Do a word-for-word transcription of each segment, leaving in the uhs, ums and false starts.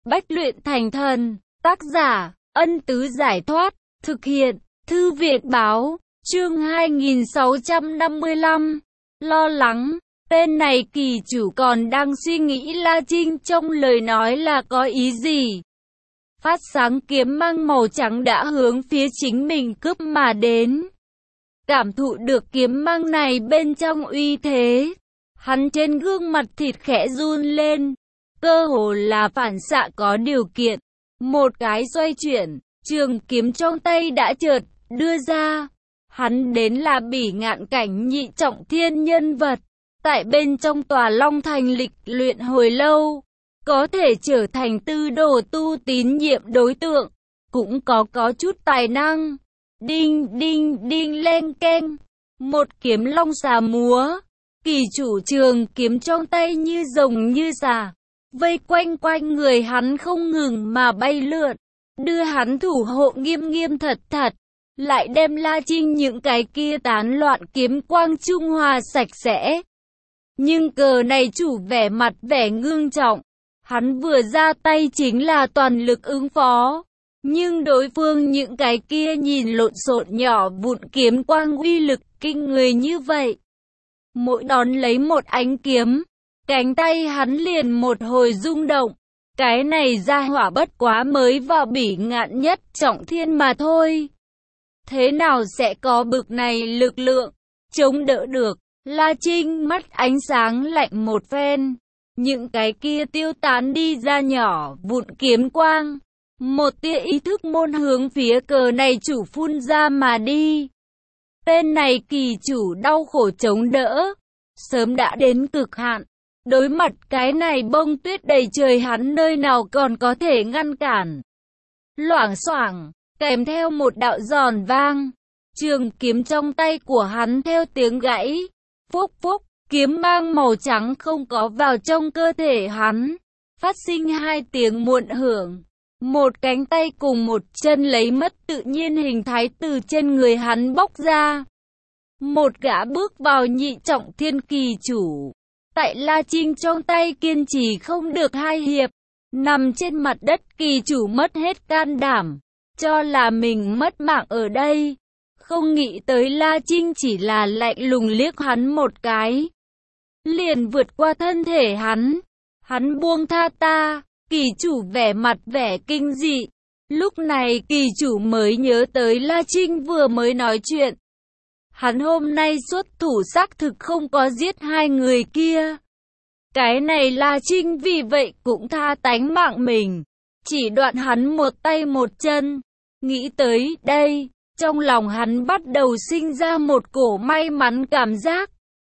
Bách luyện thành thần. Tác giả, Ân Tứ Giải Thoát. Thực hiện, Thư viện Báo. Chương hai nghìn sáu trăm năm mươi lăm. Lo lắng. Tên này kỳ chủ còn đang suy nghĩ La Trinh trong lời nói là có ý gì. Phát sáng kiếm mang màu trắng đã hướng phía chính mình cướp mà đến. Cảm thụ được kiếm mang này bên trong uy thế, hắn trên gương mặt thịt khẽ run lên, cơ hồ là phản xạ có điều kiện. Một cái xoay chuyển, trường kiếm trong tay đã chợt đưa ra. Hắn đến là Bỉ Ngạn cảnh nhị trọng thiên nhân vật, tại bên trong tòa Long Thành lịch luyện hồi lâu, có thể trở thành tư đồ tu tín nhiệm đối tượng, cũng có có chút tài năng. Đinh đinh đinh len keng, một kiếm long xà múa, kỳ chủ trường kiếm trong tay như rồng như xà, vây quanh quanh người hắn không ngừng mà bay lượn, đưa hắn thủ hộ nghiêm nghiêm thật thật, lại đem La Trinh những cái kia tán loạn kiếm quang trung hòa sạch sẽ. Nhưng cờ này chủ vẻ mặt vẻ ngưng trọng, hắn vừa ra tay chính là toàn lực ứng phó. Nhưng đối phương những cái kia nhìn lộn xộn nhỏ vụn kiếm quang uy lực kinh người như vậy. Mỗi đón lấy một ánh kiếm, cánh tay hắn liền một hồi rung động. Cái này ra hỏa bất quá mới vào Bỉ Ngạn nhất trọng thiên mà thôi. Thế nào sẽ có bực này lực lượng, chống đỡ được. La Trinh mắt ánh sáng lạnh một phen. Những cái kia tiêu tán đi ra nhỏ vụn kiếm quang. Một tia ý thức môn hướng phía cờ này chủ phun ra mà đi. Tên này kỳ chủ đau khổ chống đỡ, sớm đã đến cực hạn. Đối mặt cái này bông tuyết đầy trời hắn nơi nào còn có thể ngăn cản. Loảng xoảng, kèm theo một đạo giòn vang, trường kiếm trong tay của hắn theo tiếng gãy. Phúc phúc, kiếm mang màu trắng không có vào trong cơ thể hắn, phát sinh hai tiếng muộn hưởng. Một cánh tay cùng một chân lấy mất tự nhiên hình thái từ trên người hắn bóc ra. Một gã bước vào nhị trọng thiên kỳ chủ. Tại La Trinh trong tay kiên trì không được hai hiệp. Nằm trên mặt đất kỳ chủ mất hết can đảm. Cho là mình mất mạng ở đây. Không nghĩ tới La Trinh chỉ là lạnh lùng liếc hắn một cái. Liền vượt qua thân thể hắn. Hắn buông tha ta. Kỳ chủ vẻ mặt vẻ kinh dị. Lúc này kỳ chủ mới nhớ tới La Trinh vừa mới nói chuyện. Hắn hôm nay xuất thủ xác thực không có giết hai người kia. Cái này La Trinh vì vậy cũng tha tánh mạng mình. Chỉ đoạn hắn một tay một chân. Nghĩ tới đây, trong lòng hắn bắt đầu sinh ra một cổ may mắn cảm giác.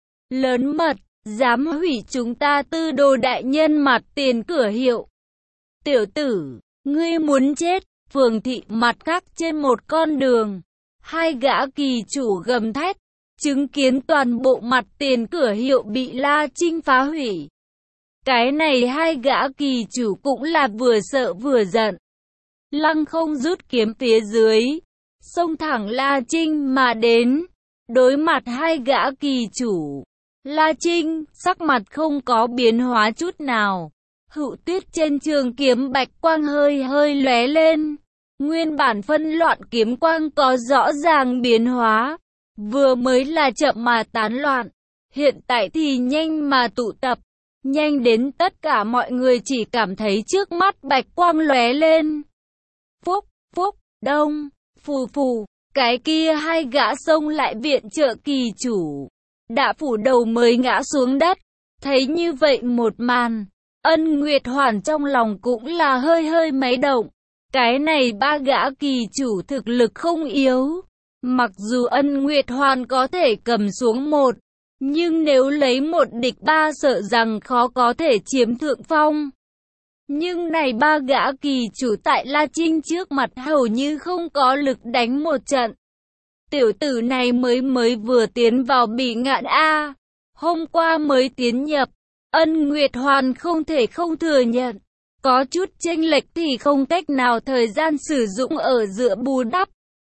Lớn mật, dám hủy chúng ta tư đồ đại nhân mặt tiền cửa hiệu. Tiểu tử, ngươi muốn chết. Phường thị mặt khác trên một con đường, hai gã kỳ chủ gầm thét, chứng kiến toàn bộ mặt tiền cửa hiệu bị La Trinh phá hủy. Cái này hai gã kỳ chủ cũng là vừa sợ vừa giận. Lăng không rút kiếm phía dưới, xông thẳng La Trinh mà đến. Đối mặt hai gã kỳ chủ, La Trinh sắc mặt không có biến hóa chút nào. Hữu tuyết trên trường kiếm bạch quang hơi hơi lóe lên. Nguyên bản phân loạn kiếm quang có rõ ràng biến hóa. Vừa mới là chậm mà tán loạn. Hiện tại thì nhanh mà tụ tập. Nhanh đến tất cả mọi người chỉ cảm thấy trước mắt bạch quang lóe lên. Phúc, phúc, đông, phù phù. Cái kia hai gã xông lại viện trợ kỳ chủ. Đã phủ đầu mới ngã xuống đất. Thấy như vậy một màn. Ân Nguyệt Hoàn trong lòng cũng là hơi hơi máy động. Cái này ba gã kỳ chủ thực lực không yếu. Mặc dù Ân Nguyệt Hoàn có thể cầm xuống một, nhưng nếu lấy một địch ba sợ rằng khó có thể chiếm thượng phong. Nhưng này ba gã kỳ chủ tại La Trinh trước mặt hầu như không có lực đánh một trận. Tiểu tử này mới mới vừa tiến vào Bỉ Ngạn A. Hôm qua mới tiến nhập. Ân Nguyệt Hoàn không thể không thừa nhận. Có chút chênh lệch thì không cách nào thời gian sử dụng ở giữa bù đắp.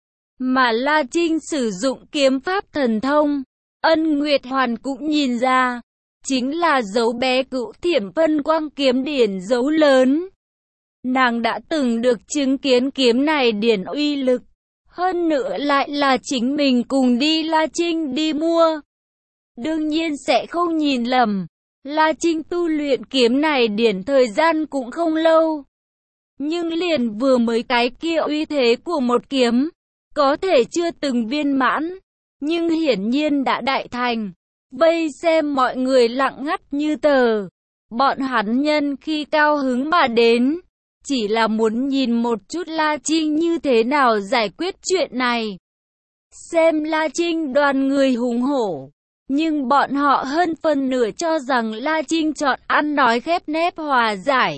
Mà La Trinh sử dụng kiếm pháp thần thông. Ân Nguyệt Hoàn cũng nhìn ra. Chính là dấu bé cựu thiểm phân quang kiếm điển dấu lớn. Nàng đã từng được chứng kiến kiếm này điển uy lực, hơn nữa lại là chính mình cùng đi La Trinh đi mua. Đương nhiên sẽ không nhìn lầm, La Trinh tu luyện kiếm này điển thời gian cũng không lâu. Nhưng liền vừa mới cái kia uy thế của một kiếm, có thể chưa từng viên mãn, nhưng hiển nhiên đã đại thành. Vây xem mọi người lặng ngắt như tờ. Bọn hắn nhân khi cao hứng mà đến, chỉ là muốn nhìn một chút La Trinh như thế nào giải quyết chuyện này. Xem La Trinh đoàn người hùng hổ, nhưng bọn họ hơn phần nửa cho rằng La Trinh chọn ăn nói khép nép hòa giải.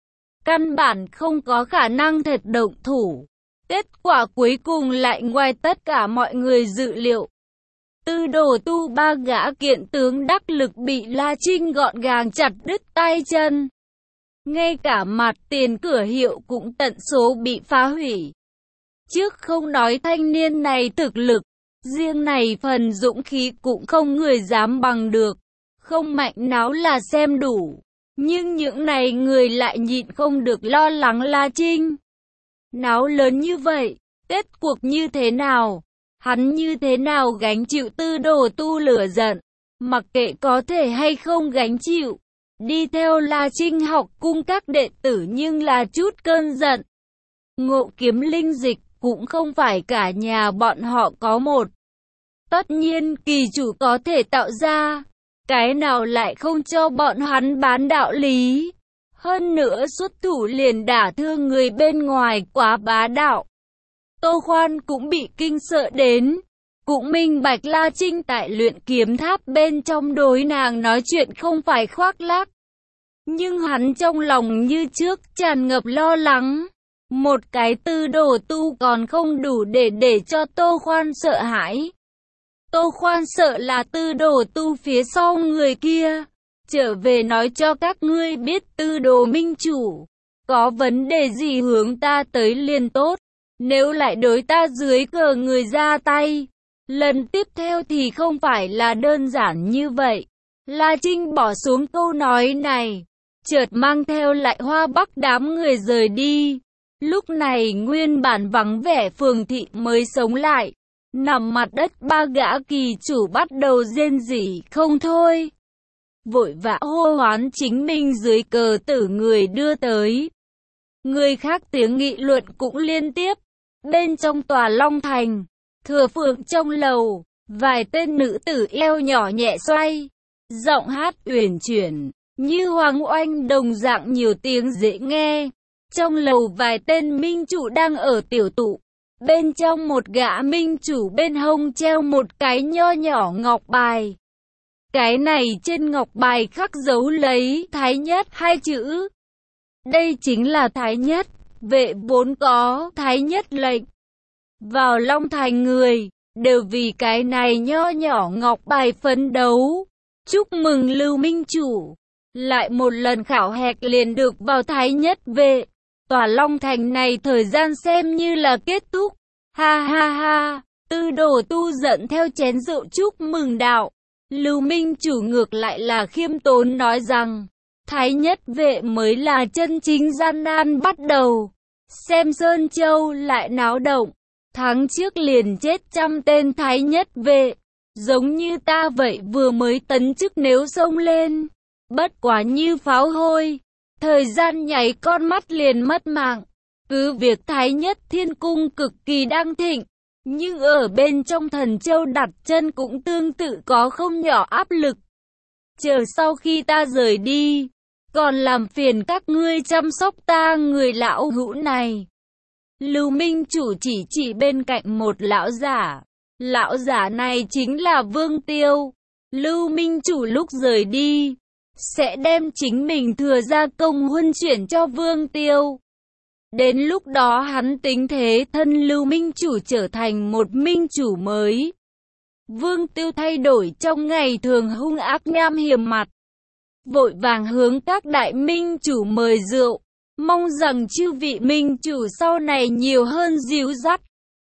Căn bản không có khả năng thật động thủ. Kết quả cuối cùng lại ngoài tất cả mọi người dự liệu. Tư Đồ Tu ba gã kiện tướng đắc lực bị La Trinh gọn gàng chặt đứt tay chân. Ngay cả mặt tiền cửa hiệu cũng tận số bị phá hủy. Trước không nói thanh niên này thực lực, riêng này phần dũng khí cũng không người dám bằng được. Không mạnh náo là xem đủ. Nhưng những này người lại nhịn không được lo lắng La Trinh. Náo lớn như vậy, kết cuộc như thế nào? Hắn như thế nào gánh chịu Tư Đồ Tu lửa giận? Mặc kệ có thể hay không gánh chịu. Đi theo La Trinh học cung các đệ tử nhưng là chút cơn giận. Ngộ Kiếm linh dịch cũng không phải cả nhà bọn họ có một. Tất nhiên kỳ chủ có thể tạo ra. Cái nào lại không cho bọn hắn bán đạo lý. Hơn nữa xuất thủ liền đả thương người bên ngoài quá bá đạo. Tô Khoan cũng bị kinh sợ đến. Cũng minh bạch La Trinh tại luyện kiếm tháp bên trong đối nàng nói chuyện không phải khoác lác. Nhưng hắn trong lòng như trước tràn ngập lo lắng. Một cái Tư Đồ Tu còn không đủ để để cho Tô Khoan sợ hãi. Tô Khoan sợ là Tư Đồ Tu phía sau người kia. Trở về nói cho các ngươi biết Tư Đồ minh chủ. Có vấn đề gì hướng ta tới liền tốt. Nếu lại đối ta dưới cờ người ra tay. Lần tiếp theo thì không phải là đơn giản như vậy. La Trinh bỏ xuống câu nói này. Chợt mang theo lại Hoa Bắc đám người rời đi. Lúc này nguyên bản vắng vẻ phường thị mới sống lại. Nằm mặt đất ba gã kỳ chủ bắt đầu rên rỉ không thôi. Vội vã hô hoán chính mình dưới cờ tử người đưa tới. Người khác tiếng nghị luận cũng liên tiếp. Bên trong tòa Long Thành, Thừa Phượng trong lầu, vài tên nữ tử eo nhỏ nhẹ xoay. Giọng hát uyển chuyển, như Hoàng Oanh đồng dạng nhiều tiếng dễ nghe. Trong lầu vài tên minh chủ đang ở tiểu tụ. Bên trong một gã minh chủ bên hông treo một cái nho nhỏ ngọc bài. Cái này trên ngọc bài khắc dấu lấy Thái Nhất hai chữ. Đây chính là Thái Nhất, vệ vốn có Thái Nhất lệnh. Vào Long Thành người, đều vì cái này nho nhỏ ngọc bài phấn đấu. Chúc mừng Lưu Minh Chủ, lại một lần khảo hạch liền được vào Thái Nhất vệ. Tòa Long Thành này thời gian xem như là kết thúc. Ha ha ha, Tư Đồ Tu giận theo chén rượu chúc mừng đạo. Lưu Minh Chủ ngược lại là khiêm tốn nói rằng, Thái Nhất vệ mới là chân chính gian nan bắt đầu. Xem Sơn Châu lại náo động, tháng trước liền chết trăm tên Thái Nhất vệ. Giống như ta vậy vừa mới tấn chức nếu xông lên, bất quá như pháo hôi. Thời gian nhảy con mắt liền mất mạng. Cứ việc Thái Nhất Thiên Cung cực kỳ đang thịnh, nhưng ở bên trong Thần Châu đặt chân cũng tương tự có không nhỏ áp lực. Chờ sau khi ta rời đi, còn làm phiền các ngươi chăm sóc ta người lão hữu này. Lưu Minh Chủ chỉ chỉ bên cạnh một lão giả. Lão giả này chính là Vương Tiêu. Lưu Minh Chủ lúc rời đi, sẽ đem chính mình thừa gia công huân chuyển cho Vương Tiêu. Đến lúc đó hắn tính thế thân Lưu Minh Chủ trở thành một minh chủ mới. Vương Tiêu thay đổi trong ngày thường hung ác nham hiểm mặt. Vội vàng hướng các đại minh chủ mời rượu. Mong rằng chư vị minh chủ sau này nhiều hơn dìu dắt.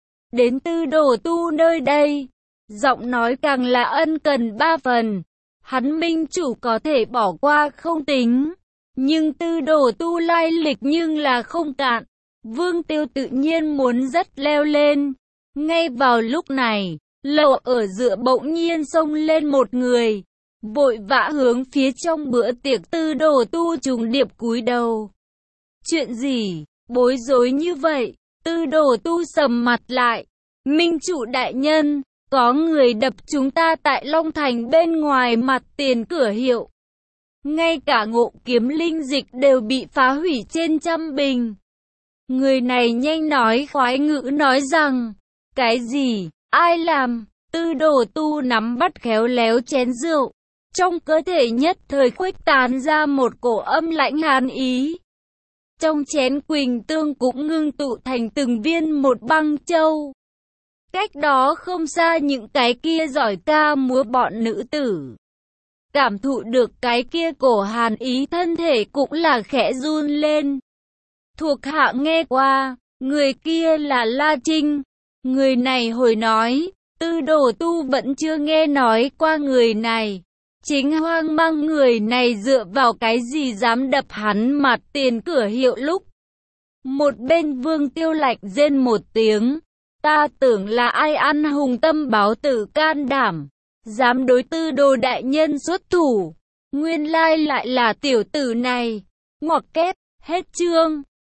Đến Tư Đồ Tu nơi đây, giọng nói càng là ân cần ba phần. Hắn minh chủ có thể bỏ qua không tính, Nhưng Tư Đồ Tu lai lịch nhưng là không cạn. Vương Tiêu tự nhiên muốn dắt leo lên. Ngay vào lúc này, lầu ở giữa bỗng nhiên xông lên một người, vội vã hướng phía trong bữa tiệc Tư Đồ Tu trùng điệp cúi đầu. Chuyện gì? Bối rối như vậy? Tư Đồ Tu sầm mặt lại. Minh chủ đại nhân, có người đập chúng ta tại Long Thành bên ngoài mặt tiền cửa hiệu. Ngay cả Ngộ Kiếm linh dịch đều bị phá hủy trên trăm bình. Người này nhanh nói khoái ngữ nói rằng, cái gì? Ai làm? Tư Đồ Tu nắm bắt khéo léo chén rượu. Trong cơ thể nhất thời khuếch tán ra một cổ âm lãnh hàn ý. Trong chén quỳnh tương cũng ngưng tụ thành từng viên một băng châu. Cách đó không xa những cái kia giỏi ca múa bọn nữ tử. Cảm thụ được cái kia cổ hàn ý, thân thể cũng là khẽ run lên. Thuộc hạ nghe qua, người kia là La Trinh. Người này hồi nói, Tư Đồ Tu vẫn chưa nghe nói qua người này. Chính hoang mang người này dựa vào cái gì dám đập hắn mặt tiền cửa hiệu lúc. Một bên Vương Tiêu lạnh rên một tiếng. Ta tưởng là ai ăn hùng tâm báo tử can đảm, dám đối Tư Đồ đại nhân xuất thủ. Nguyên lai lại là tiểu tử này. Ngoặc kép, hết chương.